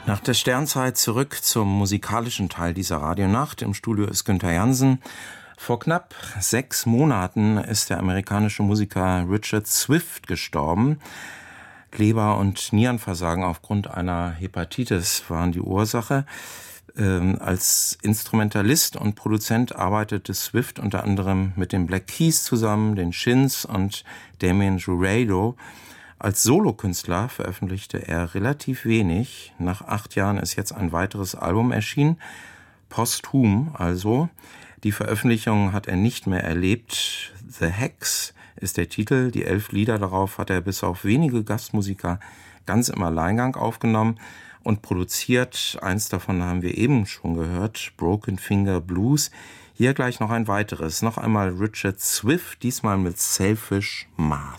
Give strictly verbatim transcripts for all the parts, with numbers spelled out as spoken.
Nach der Sternzeit zurück zum musikalischen Teil dieser Radionacht. Im Studio ist Günther Jansen. Vor knapp sechs Monaten ist der amerikanische Musiker Richard Swift gestorben. Leber- und Nierenversagen aufgrund einer Hepatitis waren die Ursache. Ähm, als Instrumentalist und Produzent arbeitete Swift unter anderem mit den Black Keys zusammen, den Shins und Damien Jurado. Als Solokünstler veröffentlichte er relativ wenig. Nach acht Jahren ist jetzt ein weiteres Album erschienen, posthum also. Die Veröffentlichung hat er nicht mehr erlebt. The Hex ist der Titel. Die elf Lieder darauf hat er bis auf wenige Gastmusiker ganz im Alleingang aufgenommen und produziert. Eins davon haben wir eben schon gehört, Broken Finger Blues. Hier gleich noch ein weiteres. Noch einmal Richard Swift, diesmal mit Selfish Math.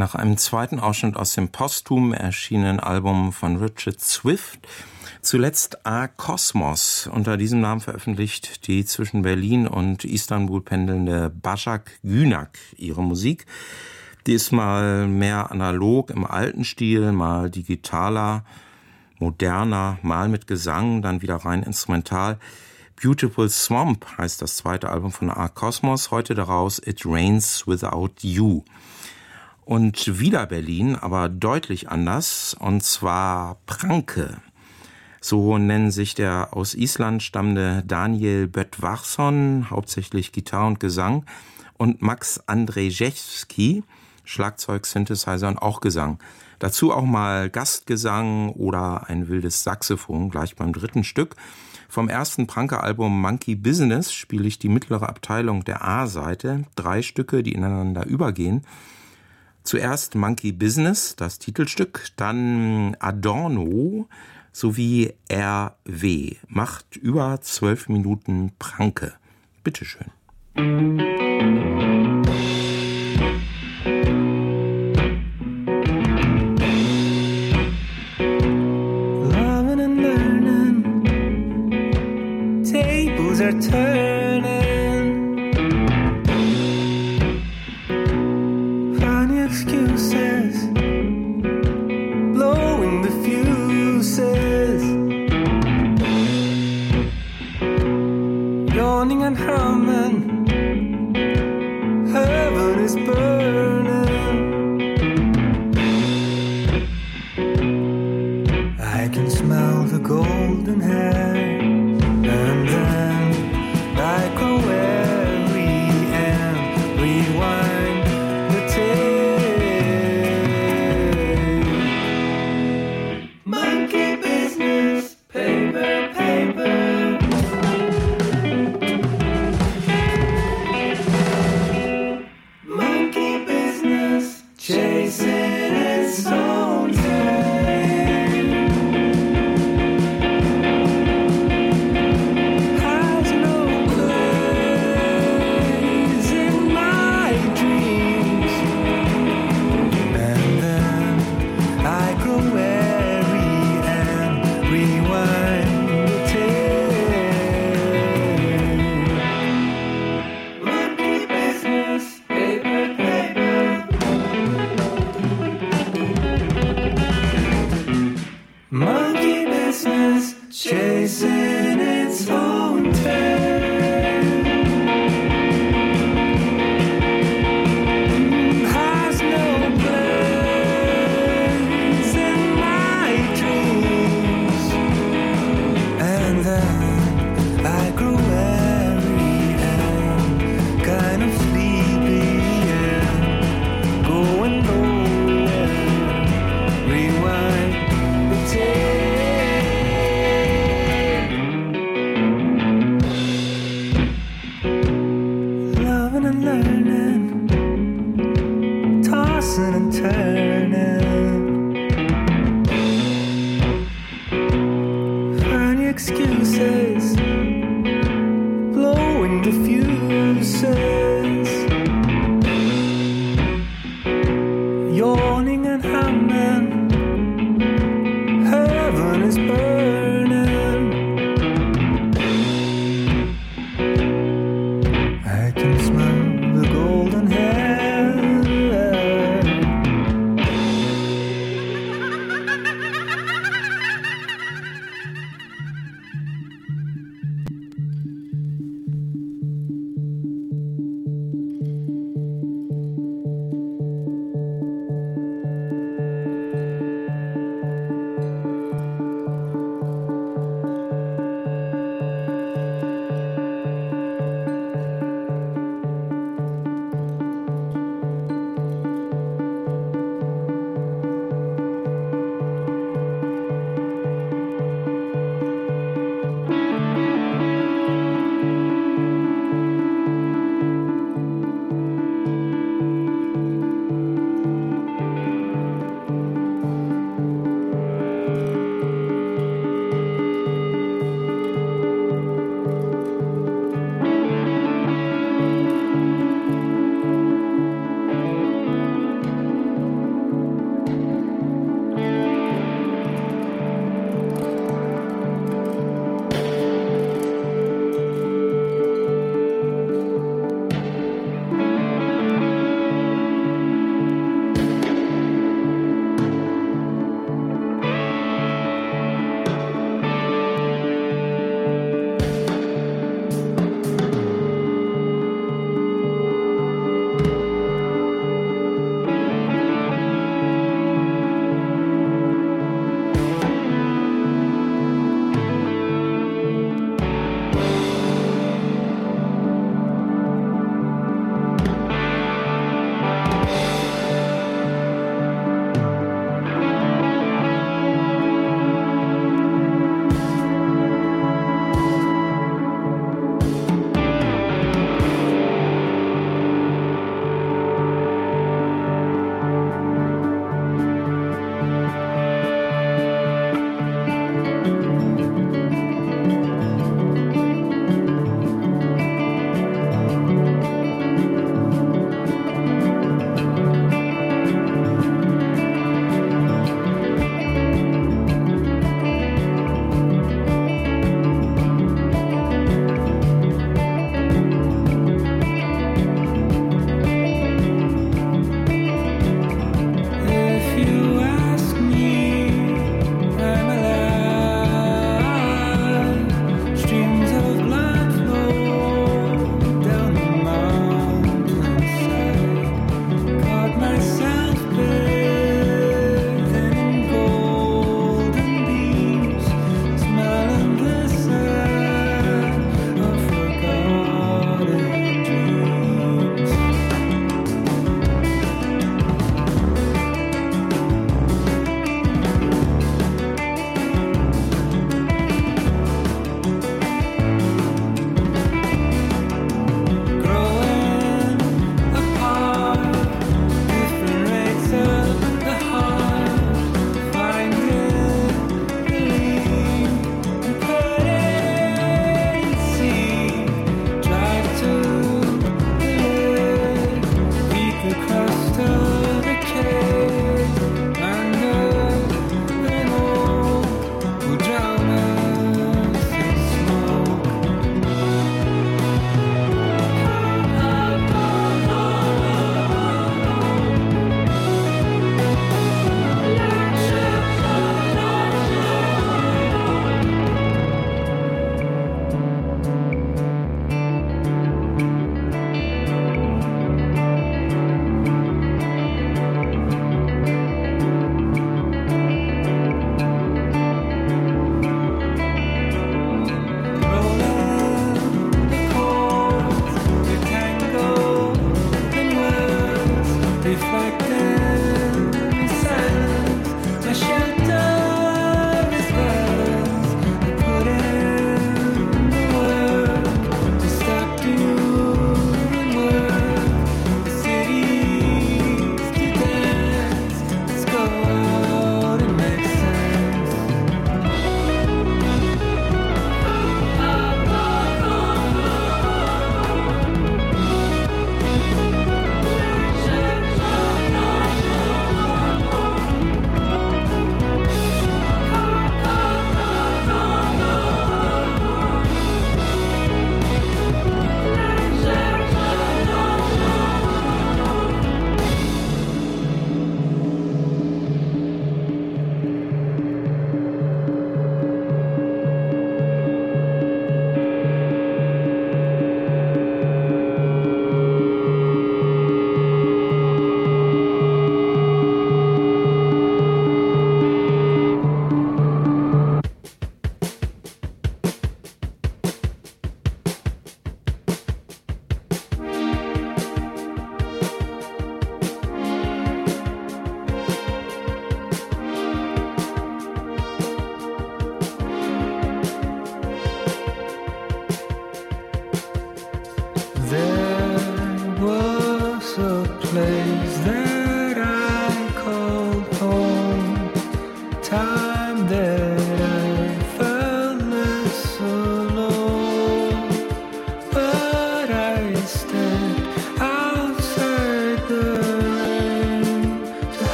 Nach einem zweiten Ausschnitt aus dem posthum erschienenen Album von Richard Swift, zuletzt A Kosmos, unter diesem Namen veröffentlicht die zwischen Berlin und Istanbul pendelnde Başak Günak ihre Musik. Die ist mal mehr analog im alten Stil, mal digitaler, moderner, mal mit Gesang, dann wieder rein instrumental. Beautiful Swamp heißt das zweite Album von A Kosmos, heute daraus It Rains Without You. Und wieder Berlin, aber deutlich anders, und zwar Pranke. So nennen sich der aus Island stammende Daniel Böttvarsson, hauptsächlich Gitarre und Gesang, und Max Andrzejewski, Schlagzeug, Synthesizer und auch Gesang. Dazu auch mal Gastgesang oder ein wildes Saxophon, gleich beim dritten Stück. Vom ersten Pranke-Album Monkey Business spiele ich die mittlere Abteilung der A-Seite, drei Stücke, die ineinander übergehen. Zuerst Monkey Business, das Titelstück, dann Adorno sowie R W. Macht über zwölf Minuten Pranke. Bitteschön. Loving and learning, tables are turning. Excuses, blowing the fuses, yawning and humming, heaven is burning. I can smell the golden hair, and then I grow weary and rewind the tape.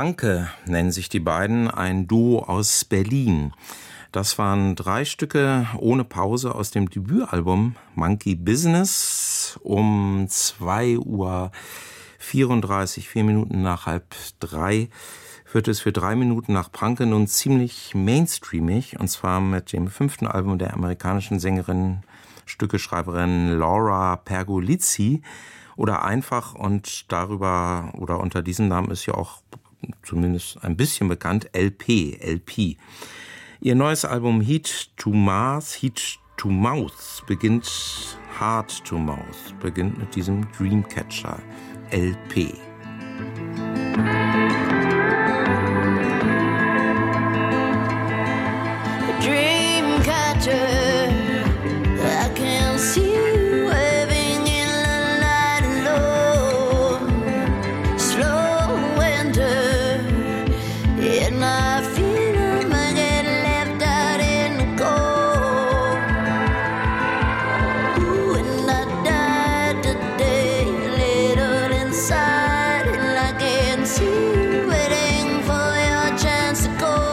Danke nennen sich die beiden, ein Duo aus Berlin. Das waren drei Stücke ohne Pause aus dem Debütalbum Monkey Business um zwei Uhr vierunddreißig, vier Minuten nach halb drei, wird es für drei Minuten nach Pranke nun ziemlich mainstreamig, und zwar mit dem fünften Album der amerikanischen Sängerin, Stückeschreiberin Laura Pergolizzi, oder einfach, und darüber oder unter diesem Namen ist ja auch zumindest ein bisschen bekannt, L P, L P. Ihr neues Album Heat to Mouth, Heat to Mouth beginnt, Heart to Mouth, beginnt mit diesem Dreamcatcher, L P. Dreamcatcher, I can see you waving in the light alone. Slow winter, and I feel I might get left out in the cold. Ooh, and I died today, little inside, and I can see you waiting for your chance to go.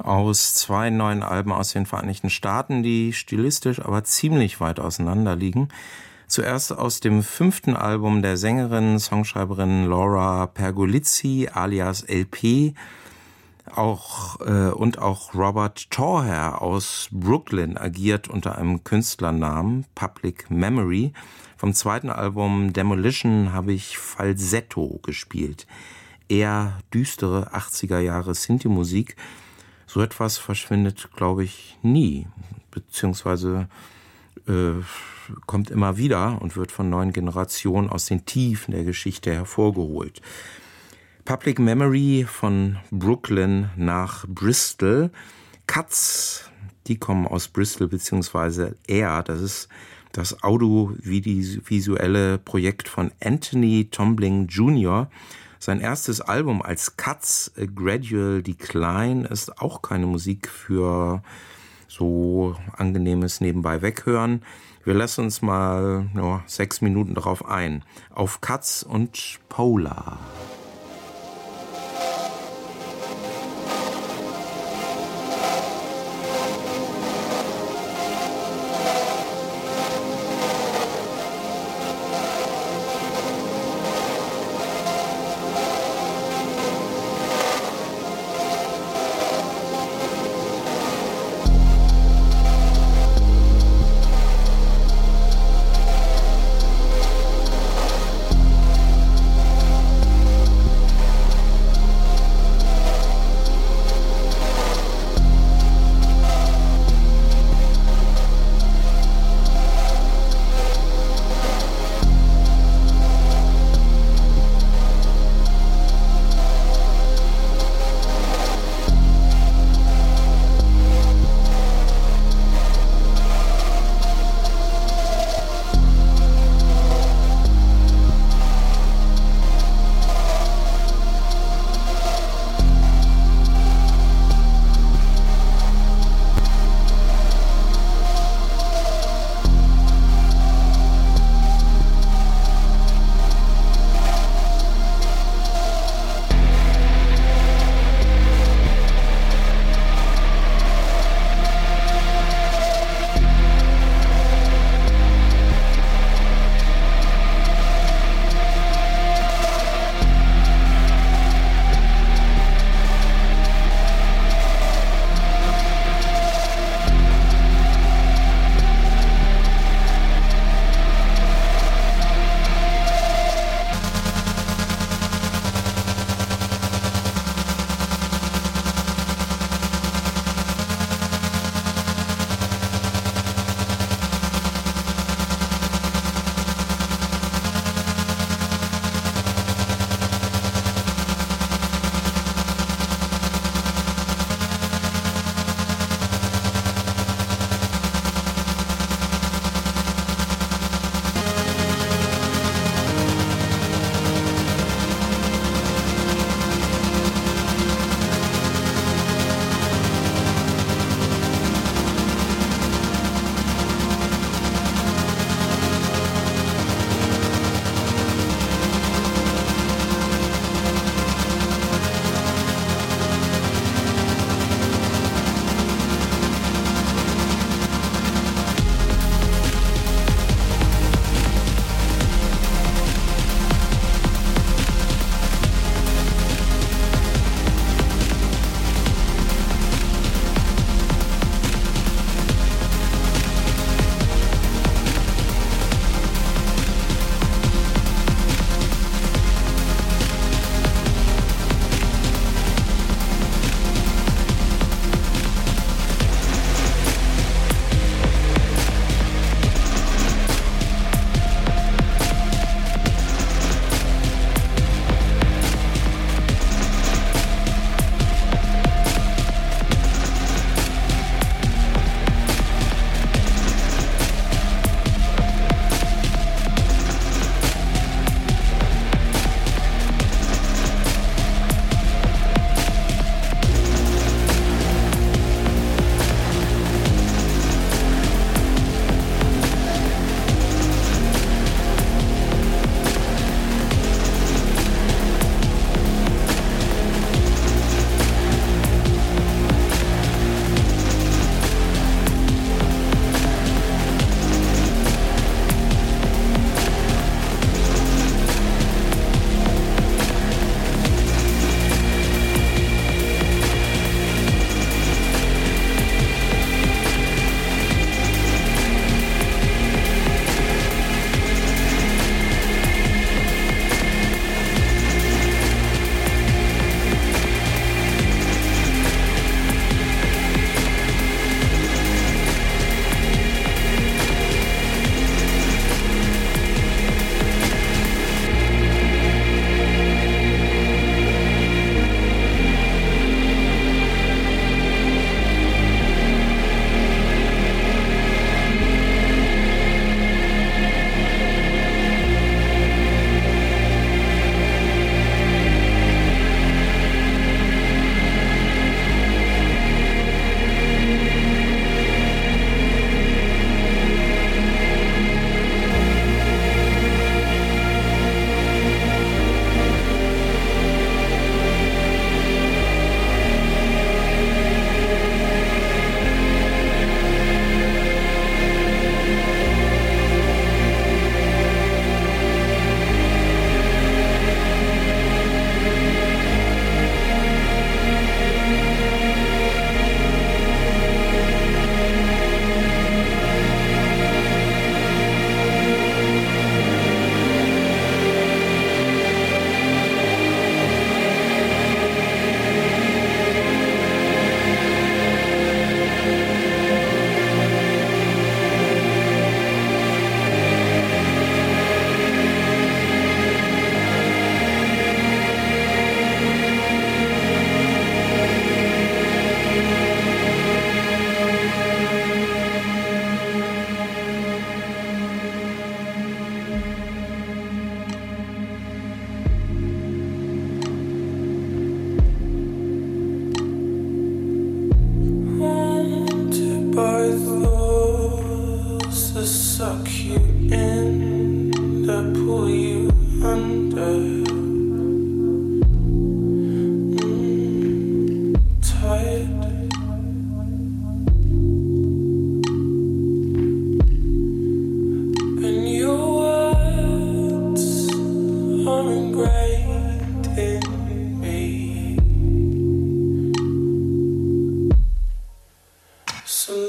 aus zwei neuen Alben aus den Vereinigten Staaten, die stilistisch aber ziemlich weit auseinander liegen. Zuerst aus dem fünften Album der Sängerin, Songschreiberin Laura Pergolizzi alias L P, auch äh, und auch Robert Torher aus Brooklyn agiert unter einem Künstlernamen Public Memory. Vom zweiten Album Demolition habe ich Falsetto gespielt. Eher düstere achtziger Jahre Sinti-Musik. So etwas verschwindet, glaube ich, nie, beziehungsweise äh, kommt immer wieder und wird von neuen Generationen aus den Tiefen der Geschichte hervorgeholt. Public Memory von Brooklyn nach Bristol. Cuts, die kommen aus Bristol, beziehungsweise Air, das ist das audiovisuelle Projekt von Anthony Tombling Junior Sein erstes Album als Cuts, A Gradual Decline, ist auch keine Musik für so angenehmes nebenbei weghören. Wir lassen uns mal ja, sechs Minuten darauf ein. Auf Cuts und Polar.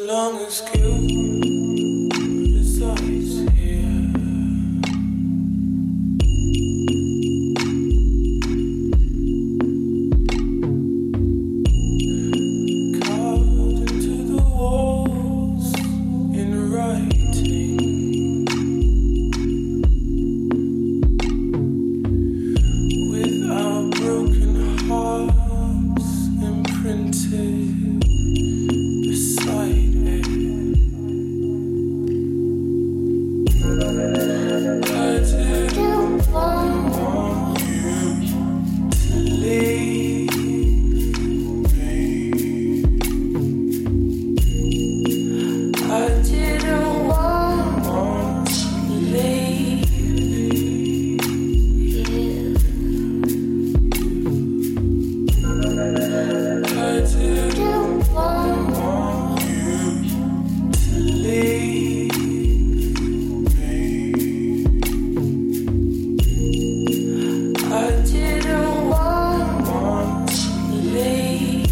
long as guilt resides here. Carved into the walls in writing. With our broken hearts imprinted beside it. I didn't want you to leave me. I didn't want to leave you. I didn't want you to leave me. I didn't want to leave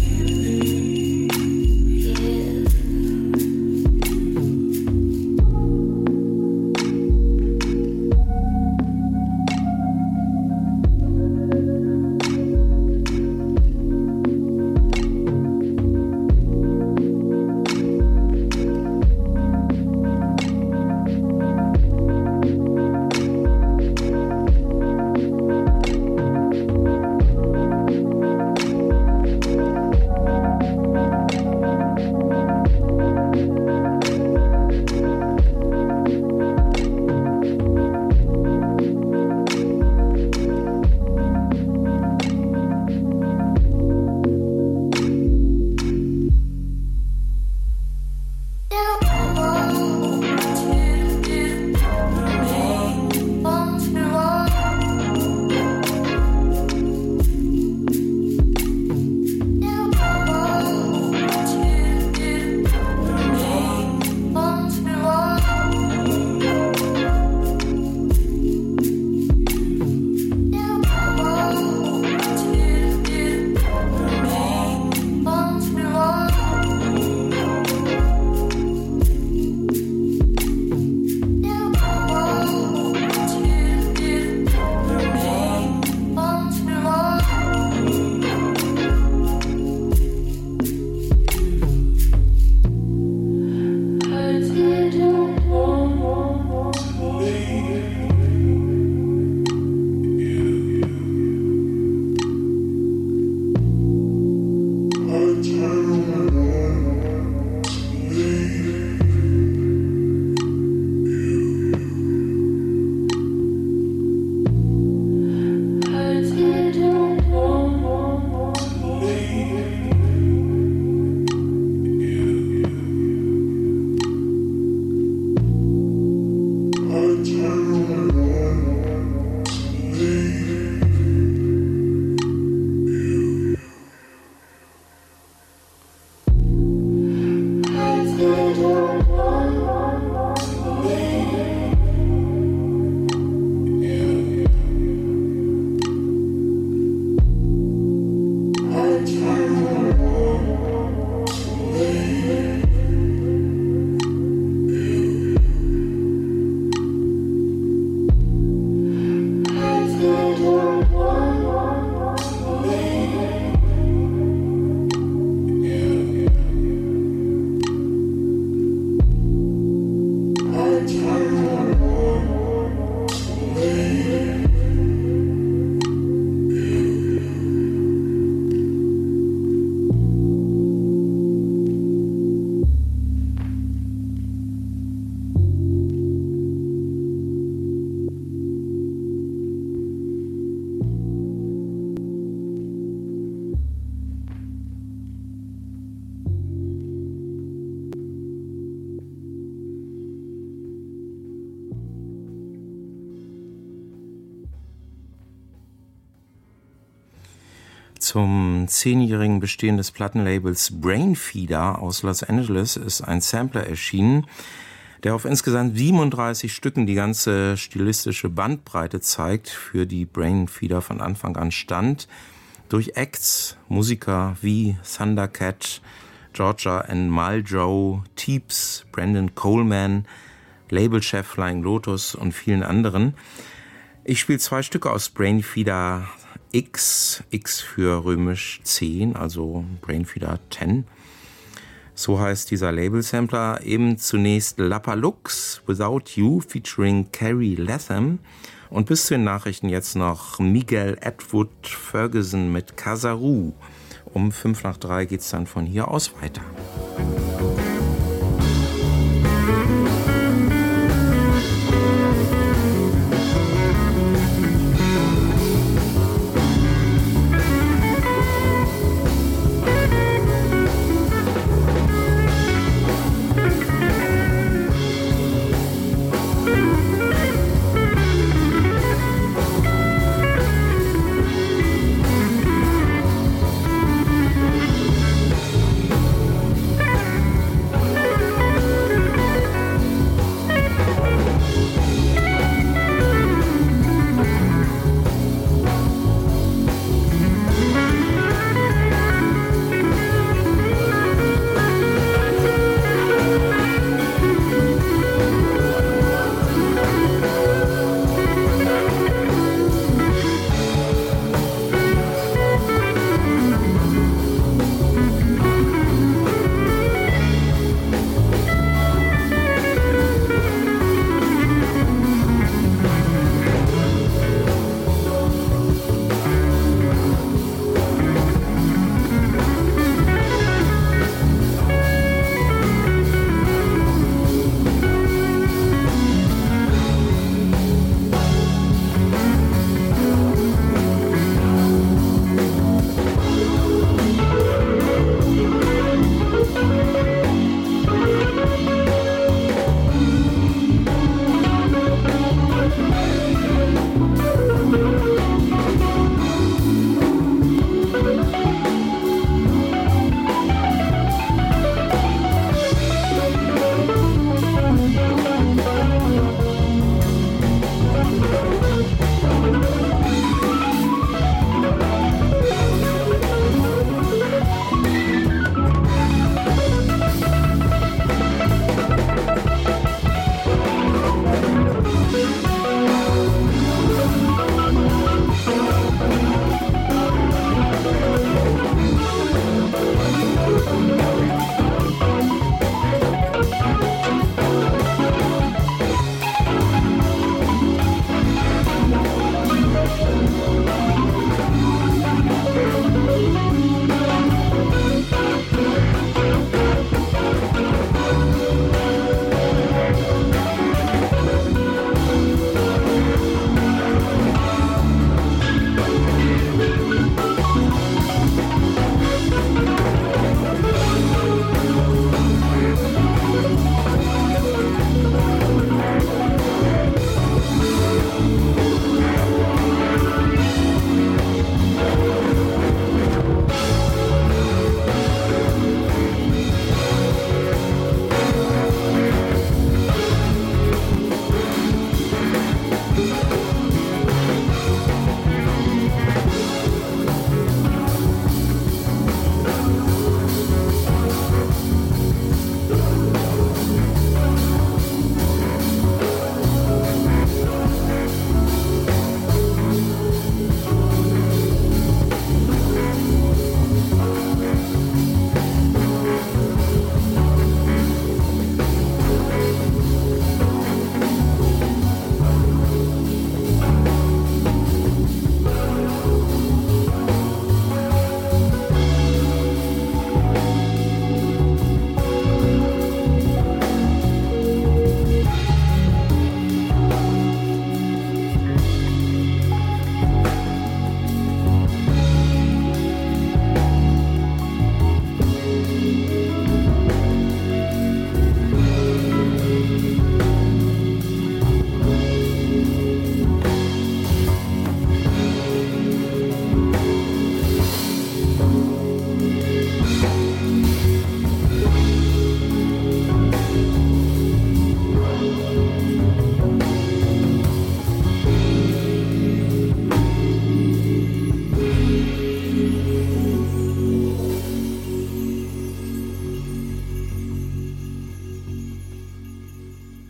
Zum zehnjährigen Bestehen des Plattenlabels Brainfeeder aus Los Angeles ist ein Sampler erschienen, der auf insgesamt siebenunddreißig Stücken die ganze stilistische Bandbreite zeigt, für die Brainfeeder von Anfang an stand. Durch Acts, Musiker wie Thundercat, Georgia and Muldrow, Teeps, Brandon Coleman, Labelchef Flying Lotus und vielen anderen. Ich spiele zwei Stücke aus Brainfeeder X, X für römisch zehn, also Brainfeeder zehn. So heißt dieser Label-Sampler. Eben zunächst Lapalux, Without You, featuring Carrie Latham. Und bis zu den Nachrichten jetzt noch Miguel Atwood Ferguson mit Kazaru. Um fünf nach drei geht's dann von hier aus weiter.